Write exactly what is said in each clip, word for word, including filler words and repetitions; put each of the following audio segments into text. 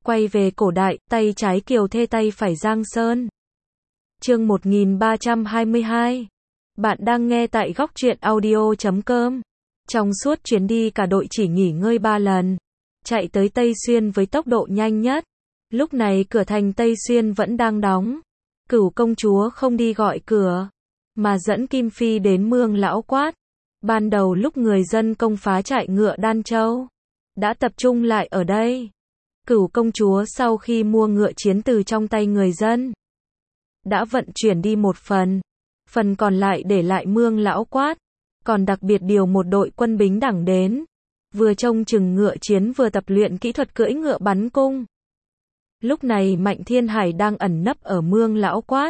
Quay về cổ đại, tay trái Kiều Thê tay phải Giang Sơn. Chương một nghìn ba trăm hai mươi hai. Bạn đang nghe tại góc truyện audio chấm com. Trong suốt chuyến đi cả đội chỉ nghỉ ngơi ba lần, chạy tới Tây Xuyên với tốc độ nhanh nhất. Lúc này cửa thành Tây Xuyên vẫn đang đóng. Cửu công chúa không đi gọi cửa, mà dẫn Kim Phi đến Mương Lão Quát. Ban đầu lúc người dân công phá trại ngựa Đan Châu, đã tập trung lại ở đây. Cửu công chúa sau khi mua ngựa chiến từ trong tay người dân, đã vận chuyển đi một phần, phần còn lại để lại Mương Lão Quát, còn đặc biệt điều một đội quân bính đẳng đến, vừa trông chừng ngựa chiến vừa tập luyện kỹ thuật cưỡi ngựa bắn cung. Lúc này Mạnh Thiên Hải đang ẩn nấp ở Mương Lão Quát.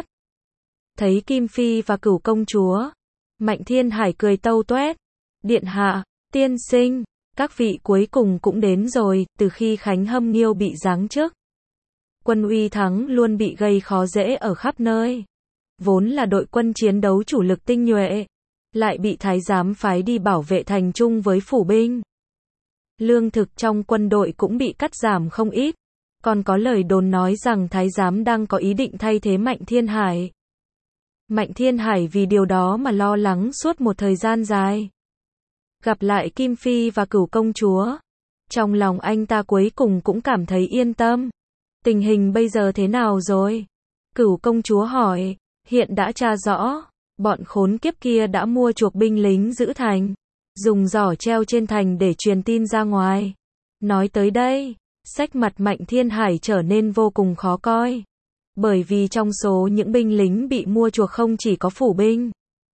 Thấy Kim Phi và Cửu công chúa, Mạnh Thiên Hải cười tâu tuét. Điện hạ, tiên sinh, các vị cuối cùng cũng đến rồi. Từ khi Khánh Hâm Nghiêu bị giáng chức, quân Uy Thắng luôn bị gây khó dễ ở khắp nơi. Vốn là đội quân chiến đấu chủ lực tinh nhuệ, lại bị thái giám phái đi bảo vệ thành chung với phủ binh. Lương thực trong quân đội cũng bị cắt giảm không ít. Còn có lời đồn nói rằng thái giám đang có ý định thay thế Mạnh Thiên Hải. Mạnh Thiên Hải vì điều đó mà lo lắng suốt một thời gian dài. Gặp lại Kim Phi và Cửu công chúa, trong lòng anh ta cuối cùng cũng cảm thấy yên tâm. Tình hình bây giờ thế nào rồi? Cửu công chúa hỏi. Hiện đã tra rõ, bọn khốn kiếp kia đã mua chuộc binh lính giữ thành, dùng giỏ treo trên thành để truyền tin ra ngoài. Nói tới đây, sắc mặt Mạnh Thiên Hải trở nên vô cùng khó coi. Bởi vì trong số những binh lính bị mua chuộc không chỉ có phủ binh,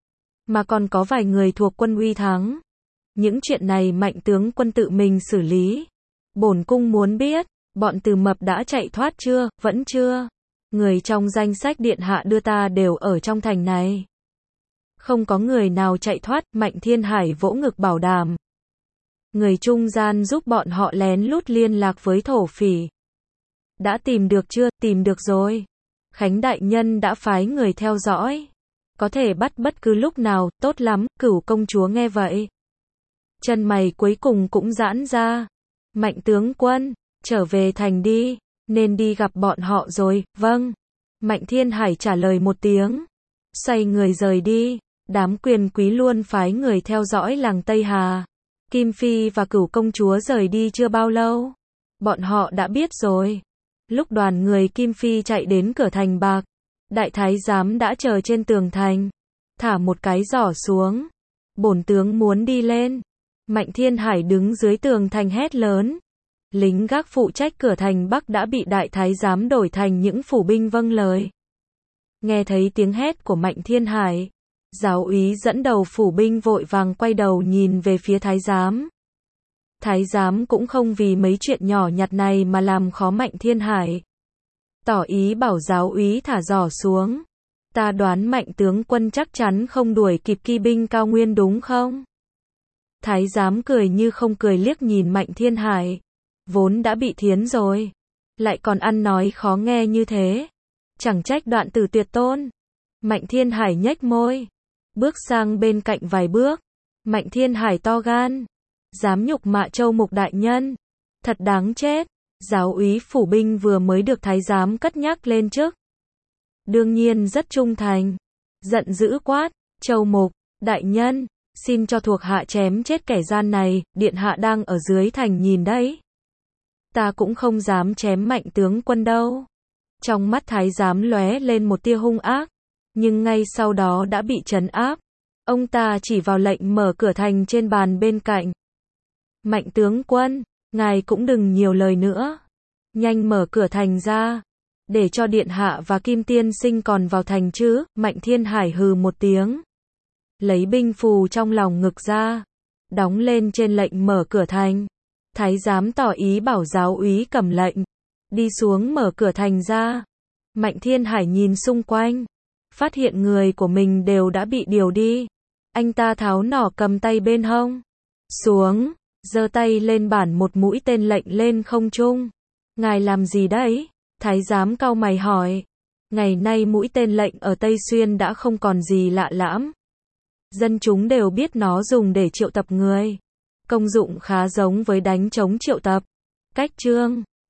mà còn có vài người thuộc quân Uy Thắng. Những chuyện này Mạnh tướng quân tự mình xử lý. Bổn cung muốn biết, bọn Từ Mập đã chạy thoát chưa? Vẫn chưa. Người trong danh sách điện hạ đưa ta đều ở trong thành này. Không có người nào chạy thoát, Mạnh Thiên Hải vỗ ngực bảo đảm. Người trung gian giúp bọn họ lén lút liên lạc với thổ phỉ. Đã tìm được chưa? Tìm được rồi. Khánh đại nhân đã phái người theo dõi. Có thể bắt bất cứ lúc nào, tốt lắm. Cửu công chúa nghe vậy, chân mày cuối cùng cũng giãn ra. Mạnh tướng quân, trở về thành đi, nên đi gặp bọn họ rồi. Vâng. Mạnh Thiên Hải trả lời một tiếng, xoay người rời đi. Đám quyền quý luôn phái người theo dõi làng Tây Hà. Kim Phi và Cửu công chúa rời đi chưa bao lâu, bọn họ đã biết rồi. Lúc đoàn người Kim Phi chạy đến cửa thành bạc, đại thái giám đã chờ trên tường thành, thả một cái giỏ xuống. Bổn tướng muốn đi lên. Mạnh Thiên Hải đứng dưới tường thành hét lớn. Lính gác phụ trách cửa thành Bắc đã bị đại thái giám đổi thành những phủ binh vâng lời. Nghe thấy tiếng hét của Mạnh Thiên Hải, giáo úy dẫn đầu phủ binh vội vàng quay đầu nhìn về phía thái giám. Thái giám cũng không vì mấy chuyện nhỏ nhặt này mà làm khó Mạnh Thiên Hải, tỏ ý bảo giáo úy thả giỏ xuống. Ta đoán Mạnh tướng quân chắc chắn không đuổi kịp kỵ binh cao nguyên đúng không? Thái giám cười như không cười liếc nhìn Mạnh Thiên Hải. Vốn đã bị thiến rồi, lại còn ăn nói khó nghe như thế. Chẳng trách đoạn tử tuyệt tôn. Mạnh Thiên Hải nhếch môi, bước sang bên cạnh vài bước. Mạnh Thiên Hải to gan, dám nhục mạ Châu Mục đại nhân, thật đáng chết. Giáo úy phủ binh vừa mới được thái giám cất nhắc lên chức, đương nhiên rất trung thành, giận dữ quát. Châu Mục đại nhân, xin cho thuộc hạ chém chết kẻ gian này. Điện hạ đang ở dưới thành nhìn đấy. Ta cũng không dám chém Mạnh tướng quân đâu. Trong mắt thái giám lóe lên một tia hung ác, nhưng ngay sau đó đã bị trấn áp. Ông ta chỉ vào lệnh mở cửa thành trên bàn bên cạnh. Mạnh tướng quân, ngài cũng đừng nhiều lời nữa. Nhanh mở cửa thành ra, để cho điện hạ và Kim tiên sinh còn vào thành chứ. Mạnh Thiên Hải hừ một tiếng, lấy binh phù trong lòng ngực ra, đóng lên trên lệnh mở cửa thành. Thái giám tỏ ý bảo giáo úy cầm lệnh, đi xuống mở cửa thành ra. Mạnh Thiên Hải nhìn xung quanh, phát hiện người của mình đều đã bị điều đi. Anh ta tháo nỏ cầm tay bên hông xuống, giơ tay lên bản một mũi tên lệnh lên không trung. Ngài làm gì đấy? Thái giám cau mày hỏi. Ngày nay mũi tên lệnh ở Tây Xuyên đã không còn gì lạ lẫm. Dân chúng đều biết nó dùng để triệu tập người. Công dụng khá giống với đánh trống triệu tập. Cách chương